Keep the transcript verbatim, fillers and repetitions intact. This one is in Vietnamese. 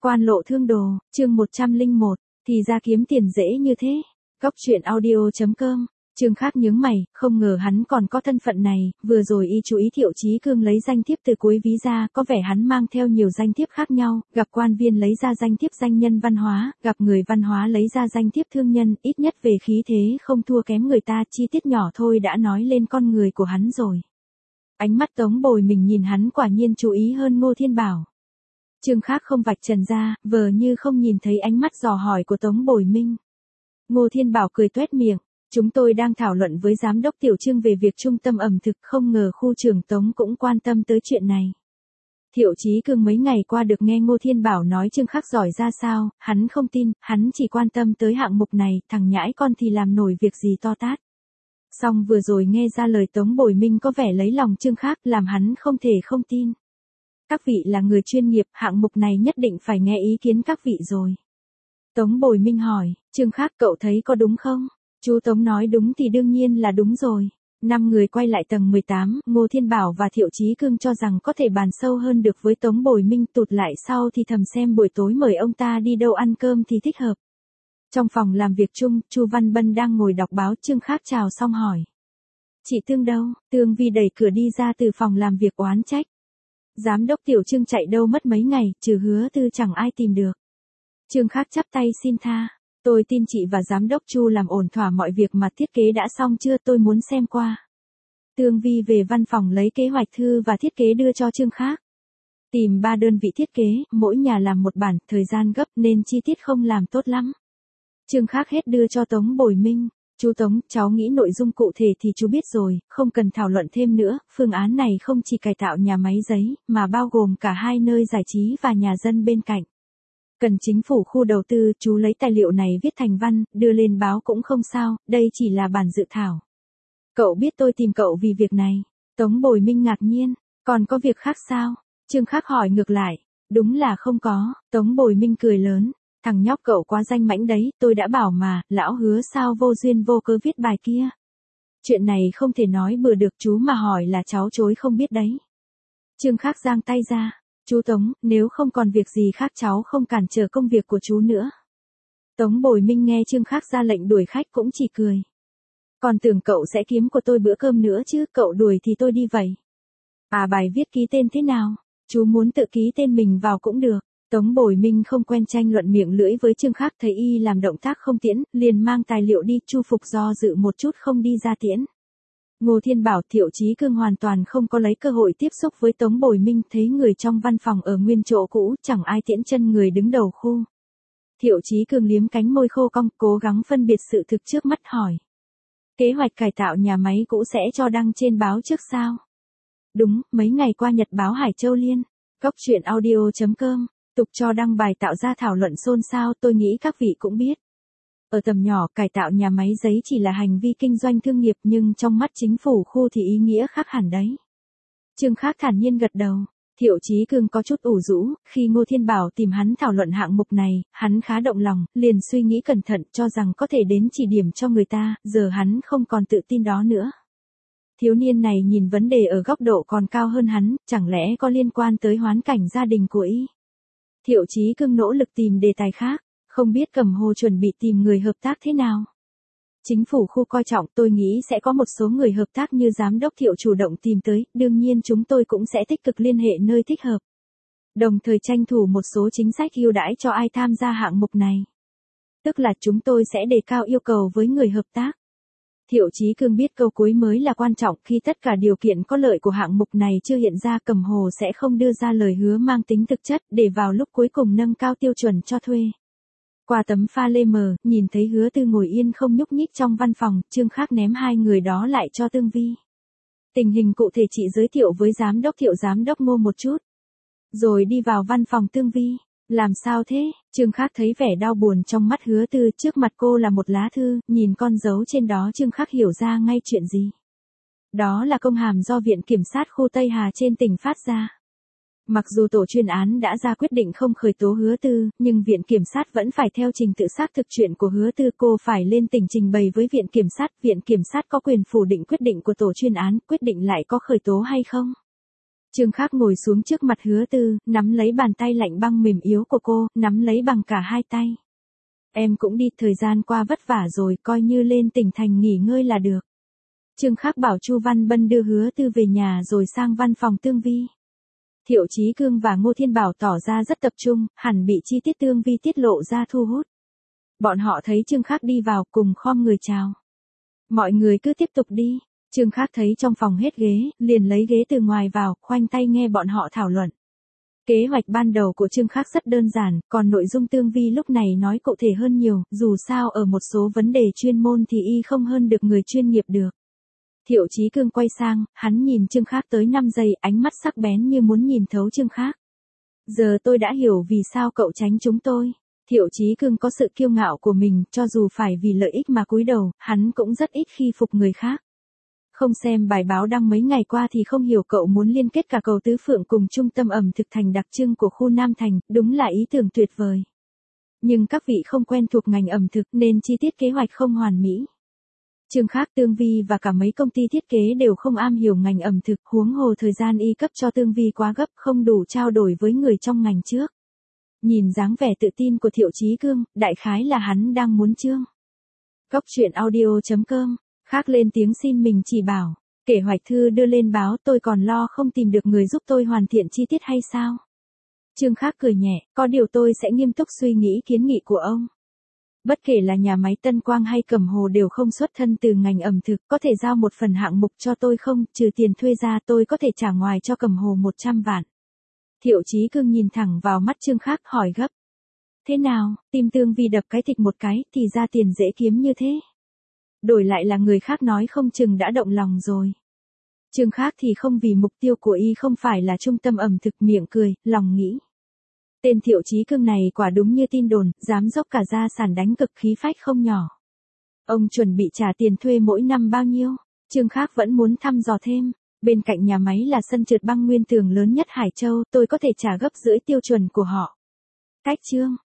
Quan lộ thương đồ, chương một trăm lẻ một, thì ra kiếm tiền dễ như thế. Góc truyện audio chấm com. Trương Khác nhướng mày, không ngờ hắn còn có thân phận này, vừa rồi y chú ý Thiệu Chí Cương lấy danh thiếp từ cuối ví ra, có vẻ hắn mang theo nhiều danh thiếp khác nhau, gặp quan viên lấy ra danh thiếp danh nhân văn hóa, gặp người văn hóa lấy ra danh thiếp thương nhân, ít nhất về khí thế không thua kém người ta, chi tiết nhỏ thôi đã nói lên con người của hắn rồi. Ánh mắt Tống Bồi mình nhìn hắn quả nhiên chú ý hơn Ngô Thiên Bảo. Trương Khác không vạch trần ra, vờ như không nhìn thấy ánh mắt dò hỏi của Tống Bồi Minh. Ngô Thiên Bảo cười tuét miệng, chúng tôi đang thảo luận với giám đốc Tiểu Trương về việc trung tâm ẩm thực, không ngờ khu trưởng Tống cũng quan tâm tới chuyện này. Thiệu Chí Cương mấy ngày qua được nghe Ngô Thiên Bảo nói Trương Khác giỏi ra sao, hắn không tin, hắn chỉ quan tâm tới hạng mục này, thằng nhãi con thì làm nổi việc gì to tát. Xong vừa rồi nghe ra lời Tống Bồi Minh có vẻ lấy lòng Trương Khác, làm hắn không thể không tin. Các vị là người chuyên nghiệp, hạng mục này nhất định phải nghe ý kiến các vị rồi. Tống Bồi Minh hỏi, Trương Khác cậu thấy có đúng không? Chú Tống nói đúng thì đương nhiên là đúng rồi. Năm người quay lại tầng mười tám, Ngô Thiên Bảo và Thiệu Chí Cương cho rằng có thể bàn sâu hơn được với Tống Bồi Minh, tụt lại sau thì thầm xem buổi tối mời ông ta đi đâu ăn cơm thì thích hợp. Trong phòng làm việc chung, Chu Văn Bân đang ngồi đọc báo, Trương Khác chào xong hỏi. Chị Tương đâu? Tương Vi đẩy cửa đi ra từ phòng làm việc oán trách. Giám đốc Tiểu Trương chạy đâu mất mấy ngày, trừ Hứa Tư chẳng ai tìm được. Trương Khác chắp tay xin tha. Tôi tin chị và giám đốc Chu làm ổn thỏa mọi việc mà thiết kế đã xong chưa, tôi muốn xem qua. Tương Vi về văn phòng lấy kế hoạch thư và thiết kế đưa cho Trương Khác. Tìm ba đơn vị thiết kế, mỗi nhà làm một bản, thời gian gấp nên chi tiết không làm tốt lắm. Trương Khác hết đưa cho Tống Bồi Minh. Chú Tống, cháu nghĩ nội dung cụ thể thì chú biết rồi, không cần thảo luận thêm nữa, phương án này không chỉ cải tạo nhà máy giấy, mà bao gồm cả hai nơi giải trí và nhà dân bên cạnh. Cần chính phủ khu đầu tư, chú lấy tài liệu này viết thành văn, đưa lên báo cũng không sao, đây chỉ là bản dự thảo. Cậu biết tôi tìm cậu vì việc này. Tống Bồi Minh ngạc nhiên, còn có việc khác sao? Trương Khác hỏi ngược lại, đúng là không có, Tống Bồi Minh cười lớn. Thằng nhóc cậu quá danh mãnh đấy, tôi đã bảo mà, lão Hứa sao vô duyên vô cớ viết bài kia. Chuyện này không thể nói bừa được, chú mà hỏi là cháu chối không biết đấy. Trương Khác giang tay ra, chú Tống, nếu không còn việc gì khác cháu không cản trở công việc của chú nữa. Tống Bồi Minh nghe Trương Khác ra lệnh đuổi khách cũng chỉ cười. Còn tưởng cậu sẽ kiếm của tôi bữa cơm nữa chứ, cậu đuổi thì tôi đi vậy. À bài viết ký tên thế nào? Chú muốn tự ký tên mình vào cũng được. Tống Bồi Minh không quen tranh luận miệng lưỡi với Trương Khác, thấy y làm động tác không tiễn, liền mang tài liệu đi, Chu Phục do dự một chút không đi ra tiễn. Ngô Thiên Bảo, Thiệu Chí Cương hoàn toàn không có lấy cơ hội tiếp xúc với Tống Bồi Minh, thấy người trong văn phòng ở nguyên chỗ cũ, chẳng ai tiễn chân người đứng đầu khu. Thiệu Chí Cương liếm cánh môi khô cong, cố gắng phân biệt sự thực trước mắt hỏi. Kế hoạch cải tạo nhà máy cũ sẽ cho đăng trên báo trước sao? Đúng, mấy ngày qua nhật báo Hải Châu Liên. Góc truyện audio chấm com. Tục cho đăng bài tạo ra thảo luận xôn xao, tôi nghĩ các vị cũng biết. Ở tầm nhỏ, cải tạo nhà máy giấy chỉ là hành vi kinh doanh thương nghiệp, nhưng trong mắt chính phủ khu thì ý nghĩa khác hẳn đấy. Trương Khác thản nhiên gật đầu. Thiệu Chí Cương có chút ủ rũ, khi Ngô Thiên Bảo tìm hắn thảo luận hạng mục này, hắn khá động lòng, liền suy nghĩ cẩn thận cho rằng có thể đến chỉ điểm cho người ta, giờ hắn không còn tự tin đó nữa. Thiếu niên này nhìn vấn đề ở góc độ còn cao hơn hắn, chẳng lẽ có liên quan tới hoàn cảnh gia đình của y? Thiệu Chí Cương nỗ lực tìm đề tài khác, không biết Cẩm Hồ chuẩn bị tìm người hợp tác thế nào. Chính phủ khu coi trọng, tôi nghĩ sẽ có một số người hợp tác như giám đốc Thiệu chủ động tìm tới, đương nhiên chúng tôi cũng sẽ tích cực liên hệ nơi thích hợp. Đồng thời tranh thủ một số chính sách ưu đãi cho ai tham gia hạng mục này. Tức là chúng tôi sẽ đề cao yêu cầu với người hợp tác. Thiệu Chí Cương biết câu cuối mới là quan trọng, khi tất cả điều kiện có lợi của hạng mục này chưa hiện ra, Cẩm Hồ sẽ không đưa ra lời hứa mang tính thực chất, để vào lúc cuối cùng nâng cao tiêu chuẩn cho thuê. Qua tấm pha lê mờ, nhìn thấy Hứa Tư ngồi yên không nhúc nhích trong văn phòng, Trương Khác ném hai người đó lại cho Tương Vi. Tình hình cụ thể chị giới thiệu với giám đốc Thiệu giám đốc Ngô một chút. Rồi đi vào văn phòng Tương Vi. Làm sao thế? Trương Khác thấy vẻ đau buồn trong mắt Hứa Tư, trước mặt cô là một lá thư, nhìn con dấu trên đó Trương Khác hiểu ra ngay chuyện gì. Đó là công hàm do Viện Kiểm sát khu Tây Hà trên tỉnh phát ra. Mặc dù tổ chuyên án đã ra quyết định không khởi tố Hứa Tư, nhưng Viện Kiểm sát vẫn phải theo trình tự xác thực chuyện của Hứa Tư, cô phải lên tỉnh trình bày với Viện Kiểm sát, Viện Kiểm sát có quyền phủ định quyết định của tổ chuyên án, quyết định lại có khởi tố hay không. Trương Khắc ngồi xuống trước mặt Hứa Tư, nắm lấy bàn tay lạnh băng mềm yếu của cô, nắm lấy bằng cả hai tay. Em cũng đi, thời gian qua vất vả rồi, coi như lên tỉnh thành nghỉ ngơi là được. Trương Khắc bảo Chu Văn Bân đưa Hứa Tư về nhà rồi sang văn phòng Tương Vi. Thiệu Chí Cương và Ngô Thiên Bảo tỏ ra rất tập trung, hẳn bị chi tiết Tương Vi tiết lộ ra thu hút. Bọn họ thấy Trương Khắc đi vào cùng khom người chào. Mọi người cứ tiếp tục đi. Trương Khắc thấy trong phòng hết ghế, liền lấy ghế từ ngoài vào, khoanh tay nghe bọn họ thảo luận. Kế hoạch ban đầu của Trương Khắc rất đơn giản, còn nội dung Tương Vi lúc này nói cụ thể hơn nhiều, dù sao ở một số vấn đề chuyên môn thì y không hơn được người chuyên nghiệp được. Thiệu Chí Cương quay sang, hắn nhìn Trương Khắc tới năm giây, ánh mắt sắc bén như muốn nhìn thấu Trương Khắc. Giờ tôi đã hiểu vì sao cậu tránh chúng tôi. Thiệu Chí Cương có sự kiêu ngạo của mình, cho dù phải vì lợi ích mà cúi đầu, hắn cũng rất ít khi phục người khác. Không xem bài báo đăng mấy ngày qua thì không hiểu cậu muốn liên kết cả cầu Tứ Phượng cùng trung tâm ẩm thực thành đặc trưng của khu Nam Thành, đúng là ý tưởng tuyệt vời. Nhưng các vị không quen thuộc ngành ẩm thực nên chi tiết kế hoạch không hoàn mỹ. Trương Khắc, Tương Vi và cả mấy công ty thiết kế đều không am hiểu ngành ẩm thực, huống hồ thời gian y cấp cho Tương Vi quá gấp, không đủ trao đổi với người trong ngành trước. Nhìn dáng vẻ tự tin của Thiệu Chí Cương, đại khái là hắn đang muốn chương. Góc truyện audio chấm com, Khắc lên tiếng xin mình chỉ bảo. Kể hoạch thư đưa lên báo, tôi còn lo không tìm được người giúp tôi hoàn thiện chi tiết hay sao? Trương Khắc cười nhẹ, có điều tôi sẽ nghiêm túc suy nghĩ kiến nghị của ông. Bất kể là nhà máy Tân Quang hay Cẩm Hồ đều không xuất thân từ ngành ẩm thực, có thể giao một phần hạng mục cho tôi không, trừ tiền thuê ra tôi có thể trả ngoài cho Cẩm Hồ một trăm vạn. Thiệu Chí Cương nhìn thẳng vào mắt Trương Khắc hỏi gấp. Thế nào, tim Tương Vi đập cái thịt một cái, thì ra tiền dễ kiếm như thế. Đổi lại là người khác nói không chừng đã động lòng rồi. Trương Khắc thì không, vì mục tiêu của y không phải là trung tâm ẩm thực, miệng cười, lòng nghĩ. Tên Thiệu Chí Cương này quả đúng như tin đồn, dám dốc cả gia sản đánh cực, khí phách không nhỏ. Ông chuẩn bị trả tiền thuê mỗi năm bao nhiêu? Trương Khắc vẫn muốn thăm dò thêm. Bên cạnh nhà máy là sân trượt băng nguyên tường lớn nhất Hải Châu, tôi có thể trả gấp rưỡi tiêu chuẩn của họ. Cách chương.